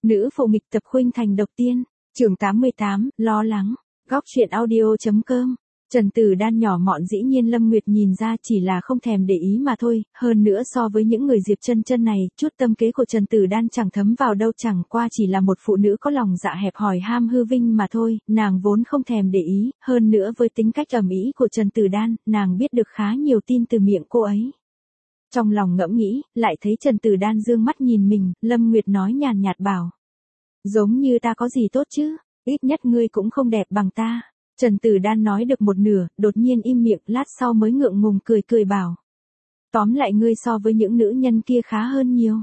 Nữ phụ nghịch tập khuynh thành độc tiên, chương 88, lo lắng, góc truyện audio.com. Trần Tử Đan nhỏ mọn dĩ nhiên Lâm Nguyệt nhìn ra chỉ là không thèm để ý mà thôi, hơn nữa so với những người Diệp Chân Chân này, chút tâm kế của Trần Tử Đan chẳng thấm vào đâu, chẳng qua chỉ là một phụ nữ có lòng dạ hẹp hòi ham hư vinh mà thôi, nàng vốn không thèm để ý, hơn nữa với tính cách ầm ĩ của Trần Tử Đan, nàng biết được khá nhiều tin từ miệng cô ấy. Trong lòng ngẫm nghĩ, lại thấy Trần Tử Đan dương mắt nhìn mình, Lâm Nguyệt nói nhàn nhạt bảo. Giống như ta có gì tốt chứ, ít nhất ngươi cũng không đẹp bằng ta. Trần Tử Đan nói được một nửa, đột nhiên im miệng, lát sau mới ngượng ngùng cười bảo. Tóm lại ngươi so với những nữ nhân kia khá hơn nhiều.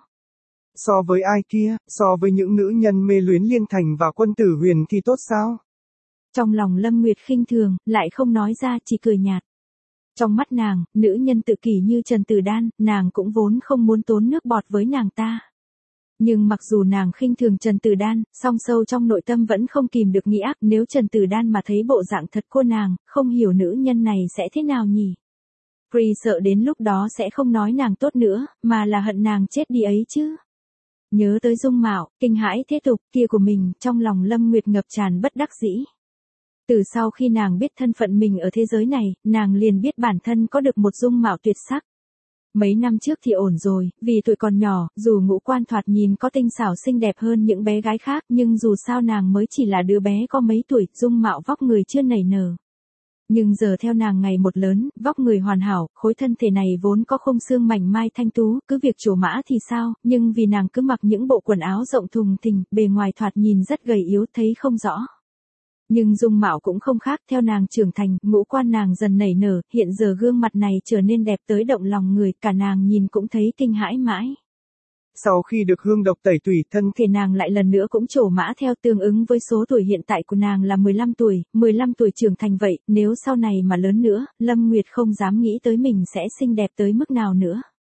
So với ai kia, so với những nữ nhân mê luyến Liên Thành và Quân Tử Huyền thì tốt sao? Trong lòng Lâm Nguyệt khinh thường, lại không nói ra, chỉ cười nhạt. Trong mắt nàng, nữ nhân tự kỷ như Trần Tử Đan, nàng cũng vốn không muốn tốn nước bọt với nàng ta. Nhưng mặc dù nàng khinh thường Trần Tử Đan, song sâu trong nội tâm vẫn không kìm được nghĩ ác, nếu Trần Tử Đan mà thấy bộ dạng thật cô nàng, không hiểu nữ nhân này sẽ thế nào nhỉ? Pri sợ đến lúc đó sẽ không nói nàng tốt nữa, mà là hận nàng chết đi ấy chứ. Nhớ tới dung mạo, kinh hãi thế tục kia của mình, trong lòng Lâm Nguyệt ngập tràn bất đắc dĩ. Từ sau khi nàng biết thân phận mình ở thế giới này, nàng liền biết bản thân có được một dung mạo tuyệt sắc. Mấy năm trước thì ổn rồi, vì tuổi còn nhỏ, dù ngũ quan thoạt nhìn có tinh xảo xinh đẹp hơn những bé gái khác, nhưng dù sao nàng mới chỉ là đứa bé có mấy tuổi, dung mạo vóc người chưa nảy nở. Nhưng giờ theo nàng ngày một lớn, vóc người hoàn hảo, khối thân thể này vốn có khung xương mảnh mai thanh tú, cứ việc trổ mã thì sao, nhưng vì nàng cứ mặc những bộ quần áo rộng thùng thình, bề ngoài thoạt nhìn rất gầy yếu, thấy không rõ. Nhưng dung mạo cũng không khác, theo nàng trưởng thành, ngũ quan nàng dần nảy nở, hiện giờ gương mặt này trở nên đẹp tới động lòng người, cả nàng nhìn cũng thấy kinh hãi mãi. Sau khi được hương độc tẩy tủy, thân thể nàng lại lần nữa cũng trổ mã theo, tương ứng với số tuổi hiện tại của nàng là 15 tuổi trưởng thành vậy, nếu sau này mà lớn nữa, Lâm Nguyệt không dám nghĩ tới mình sẽ xinh đẹp tới mức nào nữa.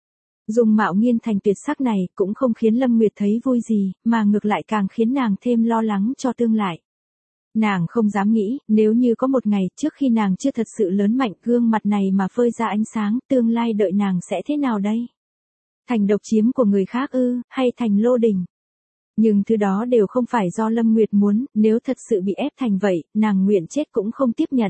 Dung mạo nghiên thành tuyệt sắc này cũng không khiến Lâm Nguyệt thấy vui gì, mà ngược lại càng khiến nàng thêm lo lắng cho tương lai. Nàng không dám nghĩ, nếu như có một ngày trước khi nàng chưa thật sự lớn mạnh, gương mặt này mà phơi ra ánh sáng, tương lai đợi nàng sẽ thế nào đây? Thành độc chiếm của người khác ư, hay thành lô đình? Nhưng thứ đó đều không phải do Lâm Nguyệt muốn, nếu thật sự bị ép thành vậy, nàng nguyện chết cũng không tiếp nhận.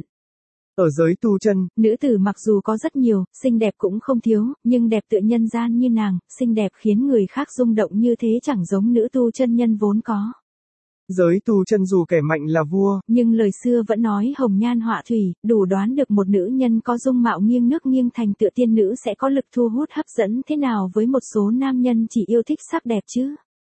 Ở giới tu chân, nữ tử mặc dù có rất nhiều, xinh đẹp cũng không thiếu, nhưng đẹp tựa nhân gian như nàng, xinh đẹp khiến người khác rung động như thế chẳng giống nữ tu chân nhân vốn có. Giới tu chân dù kẻ mạnh là vua, nhưng lời xưa vẫn nói hồng nhan họa thủy, đủ đoán được một nữ nhân có dung mạo nghiêng nước nghiêng thành tựa tiên nữ sẽ có lực thu hút hấp dẫn thế nào với một số nam nhân chỉ yêu thích sắc đẹp chứ.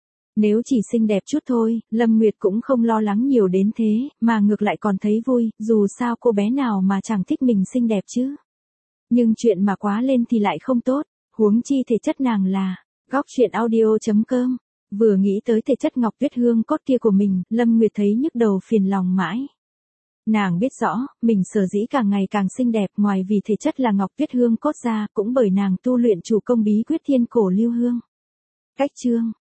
Nếu chỉ xinh đẹp chút thôi, Lâm Nguyệt cũng không lo lắng nhiều đến thế, mà ngược lại còn thấy vui, dù sao cô bé nào mà chẳng thích mình xinh đẹp chứ. Nhưng chuyện mà quá lên thì lại không tốt, huống chi thể chất nàng là, góc truyện audio.com. Vừa nghĩ tới thể chất ngọc tuyết hương cốt kia của mình, Lâm Nguyệt thấy nhức đầu phiền lòng mãi. Nàng biết rõ, mình sở dĩ càng ngày càng xinh đẹp, ngoài vì thể chất là ngọc tuyết hương cốt ra, cũng bởi nàng tu luyện chủ công bí quyết thiên cổ lưu hương. Cách chương